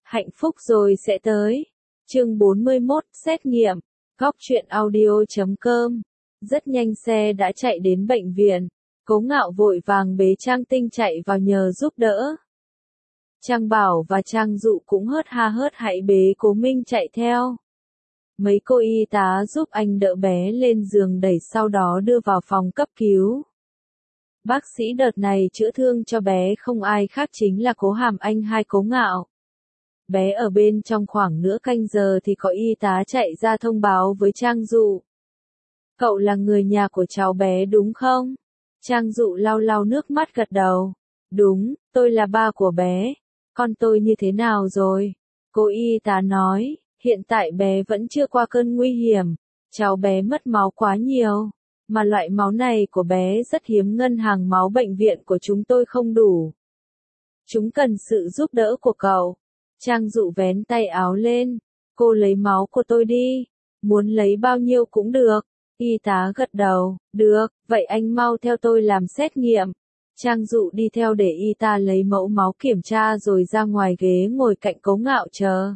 Hạnh phúc rồi sẽ tới. Chương 41, xét nghiệm. Góc truyện audio.com. Rất nhanh xe đã chạy đến bệnh viện. Cố Ngạo vội vàng bế Trang Tinh chạy vào nhờ giúp đỡ. Trang Bảo và Trang Dụ cũng hớt ha hớt hãy bế Cố Minh chạy theo. Mấy cô y tá giúp anh đỡ bé lên giường đẩy sau đó đưa vào phòng cấp cứu. Bác sĩ đợt này chữa thương cho bé không ai khác chính là Cố Hàm Anh hay Cố Ngạo. Bé ở bên trong khoảng nửa canh giờ thì có y tá chạy ra thông báo với Trang Dụ. Cậu là người nhà của cháu bé đúng không? Trang Dụ lau lau nước mắt gật đầu. Đúng, tôi là ba của bé. Con tôi như thế nào rồi? Cô y tá nói, hiện tại bé vẫn chưa qua cơn nguy hiểm. Cháu bé mất máu quá nhiều. Mà loại máu này của bé rất hiếm, ngân hàng máu bệnh viện của chúng tôi không đủ. Chúng cần sự giúp đỡ của cậu. Trang Dụ vén tay áo lên. Cô lấy máu của tôi đi. Muốn lấy bao nhiêu cũng được. Y tá gật đầu. Được, vậy anh mau theo tôi làm xét nghiệm. Trang Dụ đi theo để y tá lấy mẫu máu kiểm tra rồi ra ngoài ghế ngồi cạnh Cố Ngạo chờ.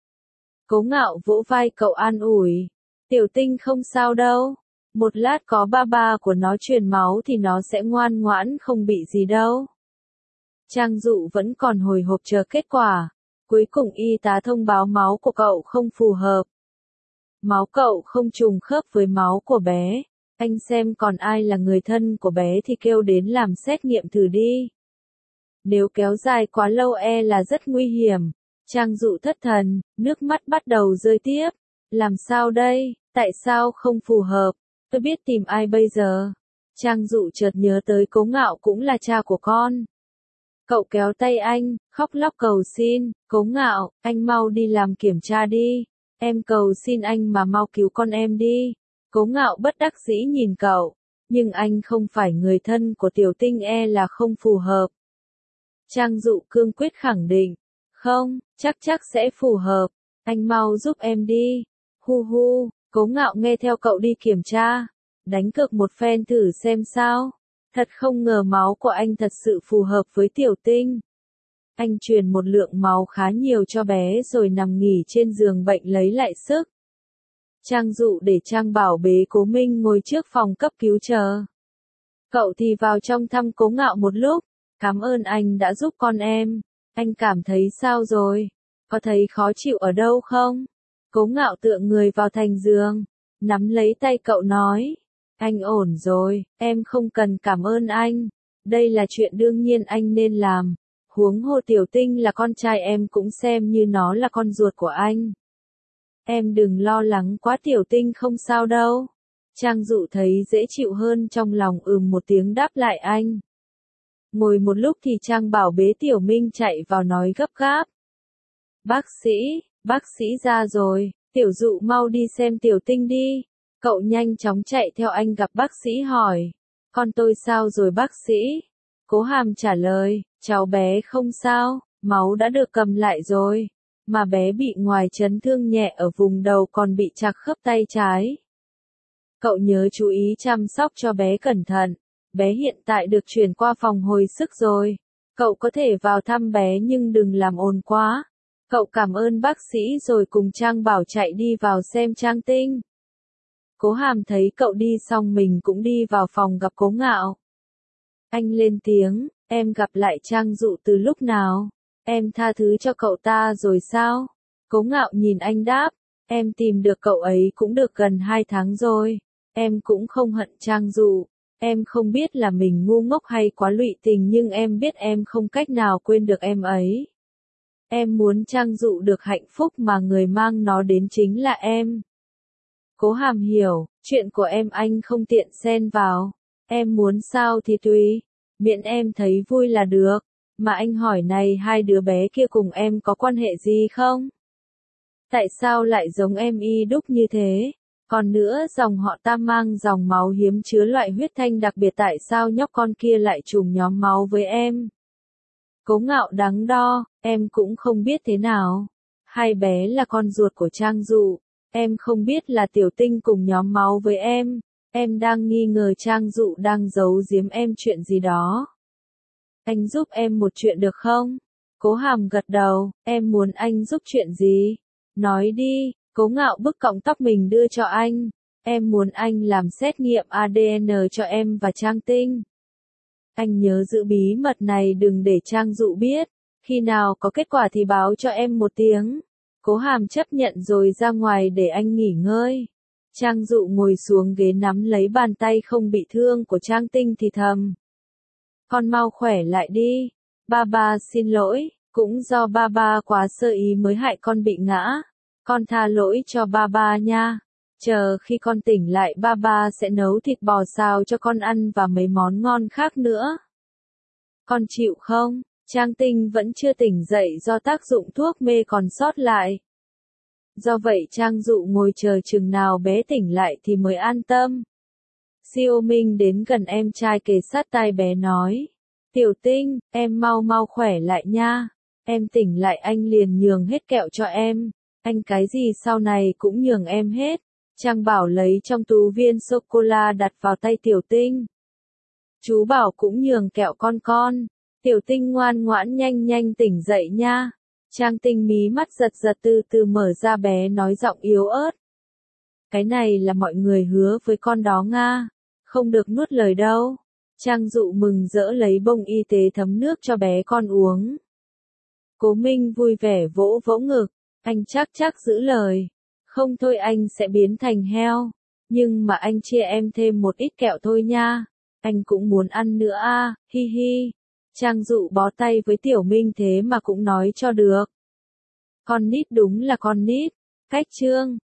Cố Ngạo vỗ vai cậu an ủi. Tiểu Tinh không sao đâu. Một lát có ba của nó truyền máu thì nó sẽ ngoan ngoãn không bị gì đâu. Trang Dụ vẫn còn hồi hộp chờ kết quả. Cuối cùng y tá thông báo máu của cậu không phù hợp. Máu cậu không trùng khớp với máu của bé. Anh xem còn ai là người thân của bé thì kêu đến làm xét nghiệm thử đi. Nếu kéo dài quá lâu là rất nguy hiểm. Trang Dụ thất thần, nước mắt bắt đầu rơi tiếp. Làm sao đây? Tại sao không phù hợp? Tôi biết tìm ai bây giờ? Trang Dụ chợt nhớ tới Cố Ngạo cũng là cha của con. Cậu kéo tay anh, khóc lóc cầu xin, Cố Ngạo, anh mau đi làm kiểm tra đi. Em cầu xin anh mà mau cứu con em đi. Cố Ngạo bất đắc dĩ nhìn cậu. Nhưng anh không phải người thân của Tiểu Tinh là không phù hợp. Trang Dụ cương quyết khẳng định. Không, chắc sẽ phù hợp. Anh mau giúp em đi. Hu hu, Cố Ngạo nghe theo cậu đi kiểm tra. Đánh cược một phen thử xem sao. Thật không ngờ máu của anh thật sự phù hợp với Tiểu Tinh. Anh truyền một lượng máu khá nhiều cho bé rồi nằm nghỉ trên giường bệnh lấy lại sức. Trang Dụ để Trang Bảo bế Cố Minh ngồi trước phòng cấp cứu chờ. Cậu thì vào trong thăm Cố Ngạo một lúc. Cảm ơn anh đã giúp con em. Anh cảm thấy sao rồi? Có thấy khó chịu ở đâu không? Cố Ngạo tựa người vào thành giường. Nắm lấy tay cậu nói. Anh ổn rồi, em không cần cảm ơn anh. Đây là chuyện đương nhiên anh nên làm. Huống hồ Tiểu Tinh là con trai em cũng xem như nó là con ruột của anh. Em đừng lo lắng quá, Tiểu Tinh không sao đâu. Trang Dụ thấy dễ chịu hơn trong lòng một tiếng đáp lại anh. Ngồi một lúc thì Trang Bảo bế Tiểu Minh chạy vào nói gấp gáp. Bác sĩ ra rồi, Tiểu Dụ mau đi xem Tiểu Tinh đi. Cậu nhanh chóng chạy theo anh gặp bác sĩ hỏi. Con tôi sao rồi bác sĩ? Cố Hàm trả lời, cháu bé không sao, máu đã được cầm lại rồi. Mà bé bị ngoài chấn thương nhẹ ở vùng đầu còn bị trặc khớp tay trái. Cậu nhớ chú ý chăm sóc cho bé cẩn thận. Bé hiện tại được chuyển qua phòng hồi sức rồi. Cậu có thể vào thăm bé nhưng đừng làm ồn quá. Cậu cảm ơn bác sĩ rồi cùng Trang Bảo chạy đi vào xem Trang Tinh. Cố Hàm thấy cậu đi xong mình cũng đi vào phòng gặp Cố Ngạo. Anh lên tiếng, em gặp lại Trang Dụ từ lúc nào? Em tha thứ cho cậu ta rồi sao? Cố Ngạo nhìn anh đáp, em tìm được cậu ấy cũng được gần 2 tháng rồi. Em cũng không hận Trang Dụ. Em không biết là mình ngu ngốc hay quá lụy tình nhưng em biết em không cách nào quên được em ấy. Em muốn Trang Dụ được hạnh phúc mà người mang nó đến chính là em. Cố Hàm hiểu, chuyện của em anh không tiện xen vào. Em muốn sao thì tùy, miễn em thấy vui là được. Mà anh hỏi này, hai đứa bé kia cùng em có quan hệ gì không? Tại sao lại giống em y đúc như thế? Còn nữa, dòng họ ta mang dòng máu hiếm chứa loại huyết thanh đặc biệt, tại sao nhóc con kia lại trùng nhóm máu với em? Cố Ngạo đắn đo, em cũng không biết thế nào. Hai bé là con ruột của Trang Dụ. Em không biết là Tiểu Tinh cùng nhóm máu với em. Em đang nghi ngờ Trang Dụ đang giấu giếm em chuyện gì đó. Anh giúp em một chuyện được không? Cố Hàm gật đầu, em muốn anh giúp chuyện gì? Nói đi, Cố Ngạo bức cọng tóc mình đưa cho anh. Em muốn anh làm xét nghiệm ADN cho em và Trang Tinh. Anh nhớ giữ bí mật này đừng để Trang Dụ biết. Khi nào có kết quả thì báo cho em một tiếng. Cố Hàm chấp nhận rồi ra ngoài để anh nghỉ ngơi. Trang Dụ ngồi xuống ghế nắm lấy bàn tay không bị thương của Trang Tinh thì thầm. Con mau khỏe lại đi. Ba ba xin lỗi, cũng do ba ba quá sơ ý mới hại con bị ngã. Con tha lỗi cho ba ba nha. Chờ khi con tỉnh lại ba ba sẽ nấu thịt bò xào cho con ăn và mấy món ngon khác nữa. Con chịu không? Trang Tinh vẫn chưa tỉnh dậy do tác dụng thuốc mê còn sót lại. Do vậy Trang Dụ ngồi chờ chừng nào bé tỉnh lại thì mới an tâm. Siêu Minh đến gần em trai kề sát tai bé nói. Tiểu Tinh, em mau mau khỏe lại nha. Em tỉnh lại anh liền nhường hết kẹo cho em. Anh cái gì sau này cũng nhường em hết. Trang Bảo lấy trong túi viên sô-cô-la đặt vào tay Tiểu Tinh. Chú Bảo cũng nhường kẹo con. Tiểu Tinh ngoan ngoãn nhanh nhanh tỉnh dậy nha. Trang Tinh mí mắt giật giật từ từ mở ra bé nói giọng yếu ớt. Cái này là mọi người hứa với con đó Nga. Không được nuốt lời đâu. Trang Dụ mừng rỡ lấy bông y tế thấm nước cho bé con uống. Cố Minh vui vẻ vỗ vỗ ngực. Anh chắc giữ lời. Không thôi anh sẽ biến thành heo. Nhưng mà anh chia em thêm một ít kẹo thôi nha. Anh cũng muốn ăn nữa a, hi hi. Trang Dụ bó tay với Tiểu Minh thế mà cũng nói cho được. Con nít đúng là con nít. Cách chương